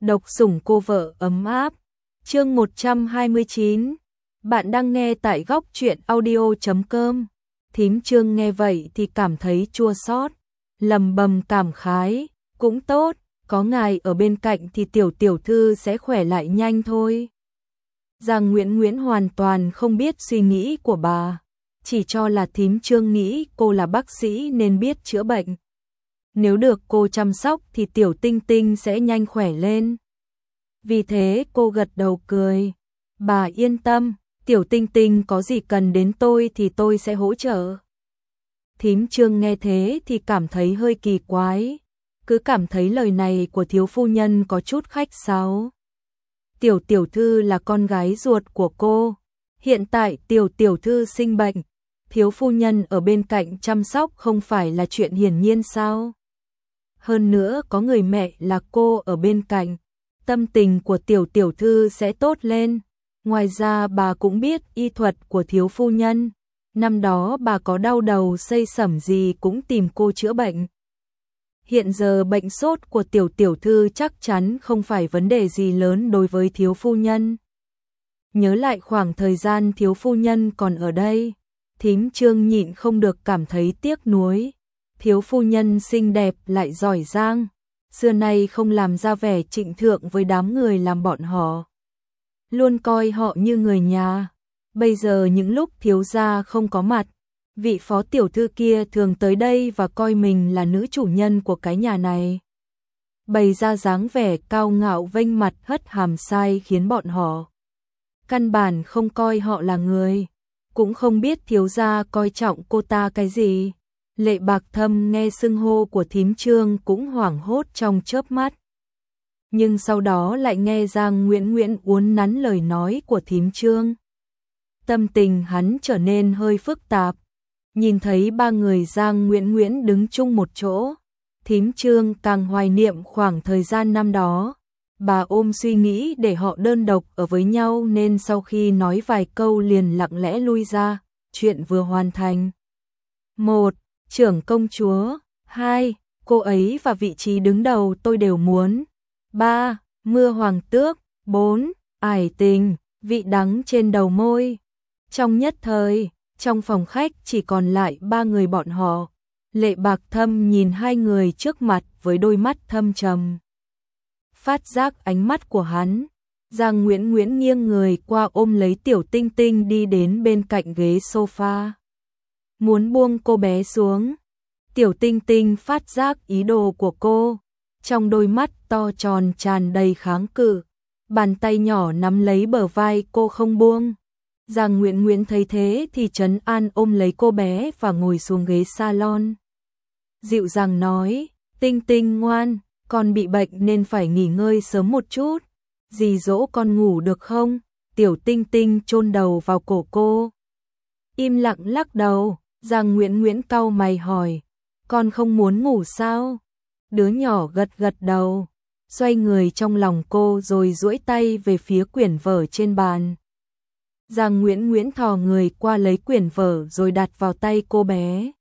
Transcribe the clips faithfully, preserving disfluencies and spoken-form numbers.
Độc sủng cô vợ ấm áp. Chương một trăm hai mươi chín. Bạn đang nghe tại góc truyện audio chấm com. Thím Trương nghe vậy thì cảm thấy chua xót, lầm bầm cảm khái, cũng tốt, có ngài ở bên cạnh thì tiểu tiểu thư sẽ khỏe lại nhanh thôi. Giang Nguyễn Nguyễn hoàn toàn không biết suy nghĩ của bà, chỉ cho là thím Trương nghĩ cô là bác sĩ nên biết chữa bệnh. Nếu được cô chăm sóc thì tiểu Tinh Tinh sẽ nhanh khỏe lên. Vì thế cô gật đầu cười. Bà yên tâm, tiểu Tinh Tinh có gì cần đến tôi thì tôi sẽ hỗ trợ. Thím Trương nghe thế thì cảm thấy hơi kỳ quái, cứ cảm thấy lời này của thiếu phu nhân có chút khách sáo. Tiểu tiểu thư là con gái ruột của cô, hiện tại tiểu tiểu thư sinh bệnh, thiếu phu nhân ở bên cạnh chăm sóc không phải là chuyện hiển nhiên sao? Hơn nữa có người mẹ là cô ở bên cạnh, tâm tình của tiểu tiểu thư sẽ tốt lên. Ngoài ra bà cũng biết y thuật của thiếu phu nhân, năm đó bà có đau đầu xây sẩm gì cũng tìm cô chữa bệnh. Hiện giờ bệnh sốt của tiểu tiểu thư chắc chắn không phải vấn đề gì lớn đối với thiếu phu nhân. Nhớ lại khoảng thời gian thiếu phu nhân còn ở đây, thím Trương nhịn không được cảm thấy tiếc nuối. Thiếu phu nhân xinh đẹp lại giỏi giang, xưa nay không làm ra vẻ trịnh thượng với đám người làm bọn họ, luôn coi họ như người nhà. Bây giờ những lúc thiếu gia không có mặt, vị phó tiểu thư kia thường tới đây và coi mình là nữ chủ nhân của cái nhà này, bày ra dáng vẻ cao ngạo vênh mặt hất hàm sai khiến bọn họ căn bản không coi họ là người, cũng không biết thiếu gia coi trọng cô ta cái gì. Lệ Bạc Thâm nghe xưng hô của thím Trương cũng hoảng hốt trong chớp mắt. Nhưng sau đó lại nghe Giang Nguyễn Nguyễn uốn nắn lời nói của thím Trương. Tâm tình hắn trở nên hơi phức tạp. Nhìn thấy ba người Giang Nguyễn Nguyễn đứng chung một chỗ, thím Trương càng hoài niệm khoảng thời gian năm đó. Bà ôm suy nghĩ để họ đơn độc ở với nhau nên sau khi nói vài câu liền lặng lẽ lui ra. Chuyện vừa hoàn thành. Một. Trưởng công chúa. Hai. Cô ấy và vị trí đứng đầu tôi đều muốn. Ba. Mưa hoàng tước. Bốn. Ải tình, vị đắng trên đầu môi. Trong nhất thời, trong phòng khách chỉ còn lại ba người bọn họ. Lệ Bạc Thâm nhìn hai người trước mặt với đôi mắt thâm trầm. Phát giác ánh mắt của hắn, Giang Nguyễn Nguyễn nghiêng người qua ôm lấy tiểu Tinh Tinh đi đến bên cạnh ghế sofa, muốn buông cô bé xuống. Tiểu Tinh Tinh phát giác ý đồ của cô, trong đôi mắt to tròn tràn đầy kháng cự, bàn tay nhỏ nắm lấy bờ vai cô không buông. Giang Nguyễn Nguyễn thấy thế thì trấn an ôm lấy cô bé và ngồi xuống ghế salon. Dịu dàng nói, Tinh Tinh ngoan, con bị bệnh nên phải nghỉ ngơi sớm một chút, dì dỗ con ngủ được không? Tiểu Tinh Tinh chôn đầu vào cổ cô, im lặng lắc đầu. Giang Nguyễn Nguyễn cau mày hỏi, con không muốn ngủ sao? Đứa nhỏ gật gật đầu, xoay người trong lòng cô rồi duỗi tay về phía quyển vở trên bàn. Giang Nguyễn Nguyễn thò người qua lấy quyển vở rồi đặt vào tay cô bé.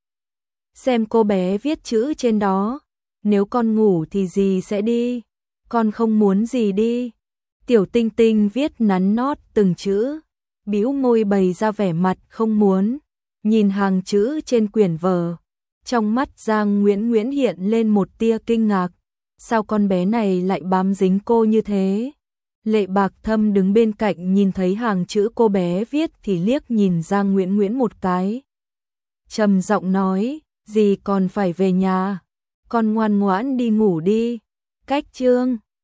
Xem cô bé viết chữ trên đó, nếu con ngủ thì dì sẽ đi, con không muốn dì đi. Tiểu Tinh Tinh viết nắn nót từng chữ, bĩu môi bày ra vẻ mặt không muốn. Nhìn hàng chữ trên quyển vở, trong mắt Giang Nguyễn Nguyễn hiện lên một tia kinh ngạc. Sao con bé này lại bám dính cô như thế? Lệ Bạc Thâm đứng bên cạnh nhìn thấy hàng chữ cô bé viết thì liếc nhìn Giang Nguyễn Nguyễn một cái. Trầm giọng nói, dì còn phải về nhà, con ngoan ngoãn đi ngủ đi. Cách Trương.